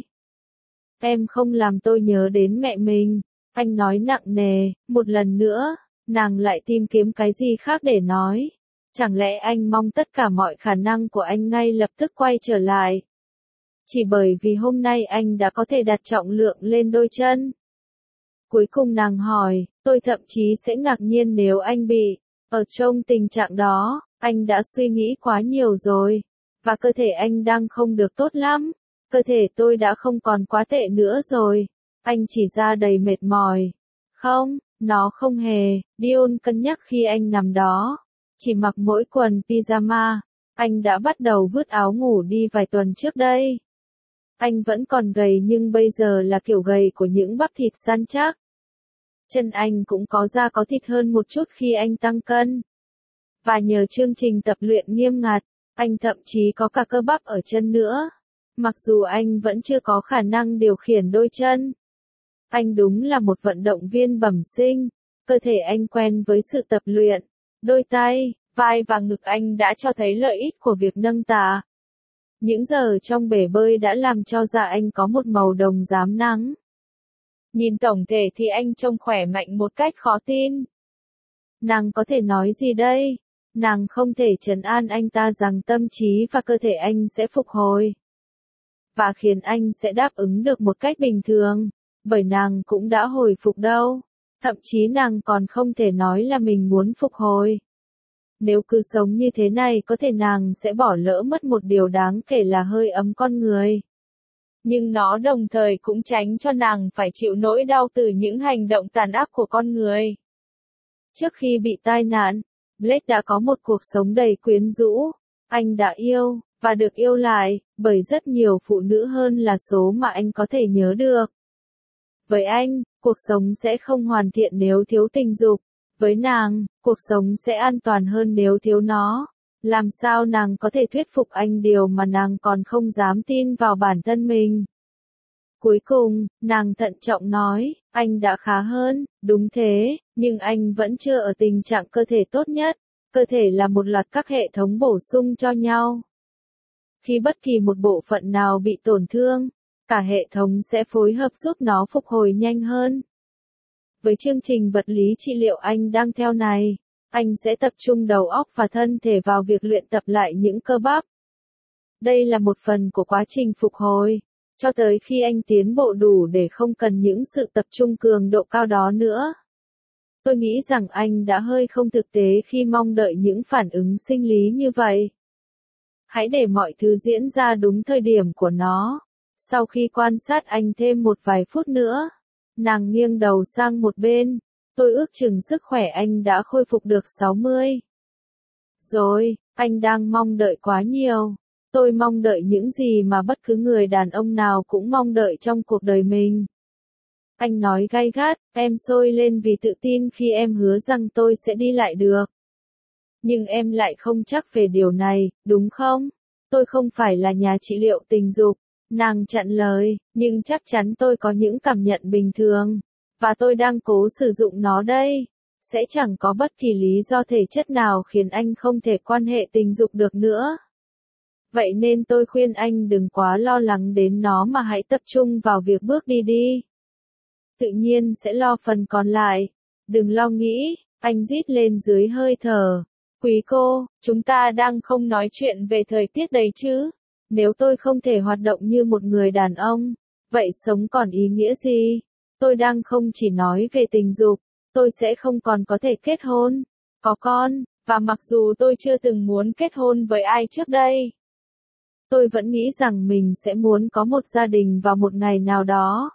Em không làm tôi nhớ đến mẹ mình. Anh nói nặng nề, một lần nữa, nàng lại tìm kiếm cái gì khác để nói. Chẳng lẽ anh mong tất cả mọi khả năng của anh ngay lập tức quay trở lại? Chỉ bởi vì hôm nay anh đã có thể đặt trọng lượng lên đôi chân. Cuối cùng nàng hỏi, tôi thậm chí sẽ ngạc nhiên nếu anh bị, ở trong tình trạng đó, anh đã suy nghĩ quá nhiều rồi, và cơ thể anh đang không được tốt lắm, cơ thể tôi đã không còn quá tệ nữa rồi, anh chỉ ra đầy mệt mỏi. Không, nó không hề, Dion cân nhắc khi anh nằm đó, chỉ mặc mỗi quần pyjama, anh đã bắt đầu vứt áo ngủ đi vài tuần trước đây. Anh vẫn còn gầy nhưng bây giờ là kiểu gầy của những bắp thịt săn chắc. Chân anh cũng có da có thịt hơn một chút khi anh tăng cân. Và nhờ chương trình tập luyện nghiêm ngặt, anh thậm chí có cả cơ bắp ở chân nữa. Mặc dù anh vẫn chưa có khả năng điều khiển đôi chân. Anh đúng là một vận động viên bẩm sinh. Cơ thể anh quen với sự tập luyện. Đôi tay, vai và ngực anh đã cho thấy lợi ích của việc nâng tạ. Những giờ trong bể bơi đã làm cho da anh có một màu đồng rám nắng. Nhìn tổng thể thì anh trông khỏe mạnh một cách khó tin. Nàng có thể nói gì đây? Nàng không thể trấn an anh ta rằng tâm trí và cơ thể anh sẽ phục hồi. Và khiến anh sẽ đáp ứng được một cách bình thường. Bởi nàng cũng đã hồi phục đâu. Thậm chí nàng còn không thể nói là mình muốn phục hồi. Nếu cứ sống như thế này có thể nàng sẽ bỏ lỡ mất một điều đáng kể là hơi ấm con người. Nhưng nó đồng thời cũng tránh cho nàng phải chịu nỗi đau từ những hành động tàn ác của con người. Trước khi bị tai nạn, Blake đã có một cuộc sống đầy quyến rũ. Anh đã yêu, và được yêu lại, bởi rất nhiều phụ nữ hơn là số mà anh có thể nhớ được. Với anh, cuộc sống sẽ không hoàn thiện nếu thiếu tình dục. Với nàng, cuộc sống sẽ an toàn hơn nếu thiếu nó. Làm sao nàng có thể thuyết phục anh điều mà nàng còn không dám tin vào bản thân mình? Cuối cùng, nàng thận trọng nói, anh đã khá hơn, đúng thế, nhưng anh vẫn chưa ở tình trạng cơ thể tốt nhất. Cơ thể là một loạt các hệ thống bổ sung cho nhau. Khi bất kỳ một bộ phận nào bị tổn thương, cả hệ thống sẽ phối hợp giúp nó phục hồi nhanh hơn. Với chương trình vật lý trị liệu anh đang theo này, anh sẽ tập trung đầu óc và thân thể vào việc luyện tập lại những cơ bắp. Đây là một phần của quá trình phục hồi, cho tới khi anh tiến bộ đủ để không cần những sự tập trung cường độ cao đó nữa. Tôi nghĩ rằng anh đã hơi không thực tế khi mong đợi những phản ứng sinh lý như vậy. Hãy để mọi thứ diễn ra đúng thời điểm của nó. Sau khi quan sát anh thêm một vài phút nữa, nàng nghiêng đầu sang một bên. Tôi ước chừng sức khỏe anh đã khôi phục được sáu mươi. Rồi, anh đang mong đợi quá nhiều. Tôi mong đợi những gì mà bất cứ người đàn ông nào cũng mong đợi trong cuộc đời mình. Anh nói gay gắt, em sôi lên vì tự tin khi em hứa rằng tôi sẽ đi lại được. Nhưng em lại không chắc về điều này, đúng không? Tôi không phải là nhà trị liệu tình dục. Nàng chặn lời, nhưng chắc chắn tôi có những cảm nhận bình thường. Và tôi đang cố sử dụng nó đây. Sẽ chẳng có bất kỳ lý do thể chất nào khiến anh không thể quan hệ tình dục được nữa. Vậy nên tôi khuyên anh đừng quá lo lắng đến nó mà hãy tập trung vào việc bước đi đi. Tự nhiên sẽ lo phần còn lại. Đừng lo nghĩ, anh rít lên dưới hơi thở. Quý cô, chúng ta đang không nói chuyện về thời tiết đấy chứ. Nếu tôi không thể hoạt động như một người đàn ông, vậy sống còn ý nghĩa gì? Tôi đang không chỉ nói về tình dục, tôi sẽ không còn có thể kết hôn, có con, và mặc dù tôi chưa từng muốn kết hôn với ai trước đây, tôi vẫn nghĩ rằng mình sẽ muốn có một gia đình vào một ngày nào đó.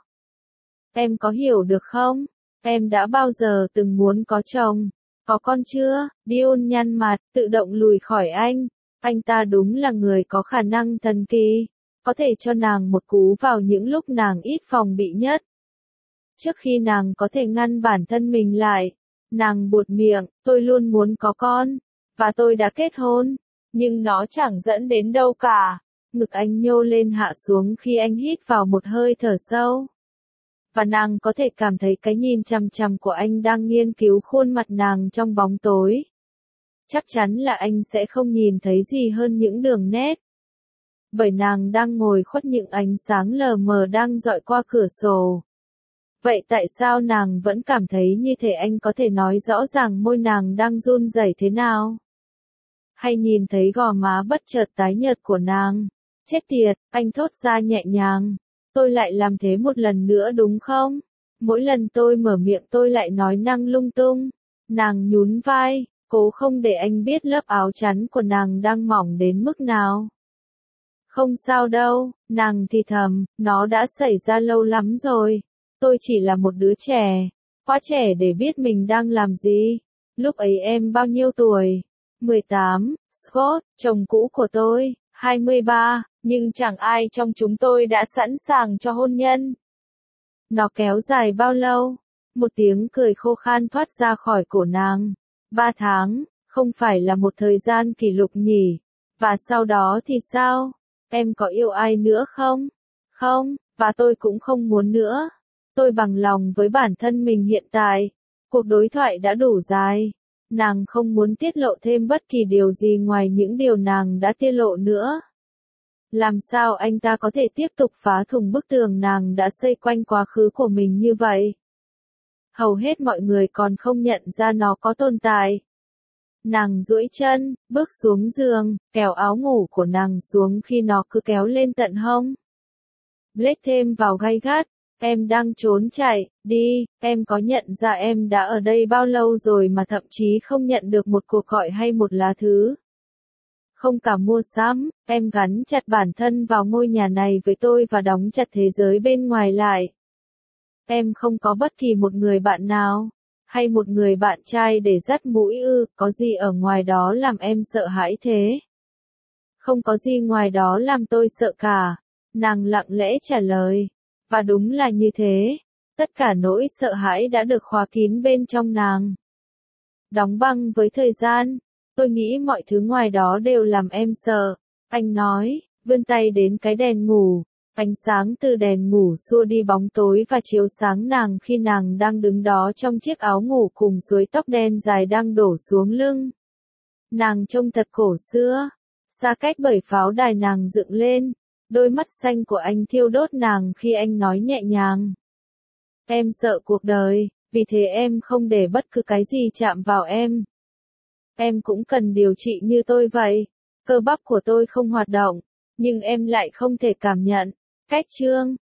Em có hiểu được không? Em đã bao giờ từng muốn có chồng, có con chưa? Dion nhăn mặt, tự động lùi khỏi anh. Anh ta đúng là người có khả năng thần kỳ, có thể cho nàng một cú vào những lúc nàng ít phòng bị nhất. Trước khi nàng có thể ngăn bản thân mình lại, nàng buột miệng, tôi luôn muốn có con, và tôi đã kết hôn, nhưng nó chẳng dẫn đến đâu cả. Ngực anh nhô lên hạ xuống khi anh hít vào một hơi thở sâu. Và nàng có thể cảm thấy cái nhìn chằm chằm của anh đang nghiên cứu khuôn mặt nàng trong bóng tối. Chắc chắn là anh sẽ không nhìn thấy gì hơn những đường nét. Bởi nàng đang ngồi khuất những ánh sáng lờ mờ đang dọi qua cửa sổ. Vậy tại sao nàng vẫn cảm thấy như thể anh có thể nói rõ ràng môi nàng đang run rẩy thế nào? Hay nhìn thấy gò má bất chợt tái nhợt của nàng? Chết tiệt, anh thốt ra nhẹ nhàng. Tôi lại làm thế một lần nữa đúng không? Mỗi lần tôi mở miệng tôi lại nói năng lung tung. Nàng nhún vai, cố không để anh biết lớp áo chắn của nàng đang mỏng đến mức nào. Không sao đâu, nàng thì thầm, nó đã xảy ra lâu lắm rồi. Tôi chỉ là một đứa trẻ, quá trẻ để biết mình đang làm gì. Lúc ấy em bao nhiêu tuổi? mười tám, Scott, chồng cũ của tôi, hai mươi ba, nhưng chẳng ai trong chúng tôi đã sẵn sàng cho hôn nhân. Nó kéo dài bao lâu? Một tiếng cười khô khan thoát ra khỏi cổ nàng. Ba tháng, không phải là một thời gian kỷ lục nhỉ? Và sau đó thì sao? Em có yêu ai nữa không? Không, và tôi cũng không muốn nữa. Tôi bằng lòng với bản thân mình hiện tại. Cuộc đối thoại đã đủ dài. Nàng không muốn tiết lộ thêm bất kỳ điều gì ngoài những điều nàng đã tiết lộ nữa. Làm sao anh ta có thể tiếp tục phá thủng bức tường nàng đã xây quanh quá khứ của mình như vậy? Hầu hết mọi người còn không nhận ra nó có tồn tại. Nàng duỗi chân, bước xuống giường, kéo áo ngủ của nàng xuống khi nó cứ kéo lên tận hông. Blake thêm vào gay gắt, Em đang trốn chạy, đi, em có nhận ra em đã ở đây bao lâu rồi mà thậm chí không nhận được một cuộc gọi hay một lá thư. Không cả mua sắm, em gắn chặt bản thân vào ngôi nhà này với tôi và đóng chặt thế giới bên ngoài lại. Em không có bất kỳ một người bạn nào, hay một người bạn trai để dắt mũi ư, có gì ở ngoài đó làm em sợ hãi thế? Không có gì ngoài đó làm tôi sợ cả, nàng lặng lẽ trả lời. Và đúng là như thế, tất cả nỗi sợ hãi đã được khóa kín bên trong nàng. Đóng băng với thời gian, tôi nghĩ mọi thứ ngoài đó đều làm em sợ, anh nói, vươn tay đến cái đèn ngủ. Ánh sáng từ đèn ngủ xua đi bóng tối và chiếu sáng nàng khi nàng đang đứng đó trong chiếc áo ngủ cùng suối tóc đen dài đang đổ xuống lưng. Nàng trông thật cổ xưa, xa cách bởi pháo đài nàng dựng lên, đôi mắt xanh của anh thiêu đốt nàng khi anh nói nhẹ nhàng. Em sợ cuộc đời, vì thế em không để bất cứ cái gì chạm vào em. Em cũng cần điều trị như tôi vậy, cơ bắp của tôi không hoạt động, nhưng em lại không thể cảm nhận. Cách chương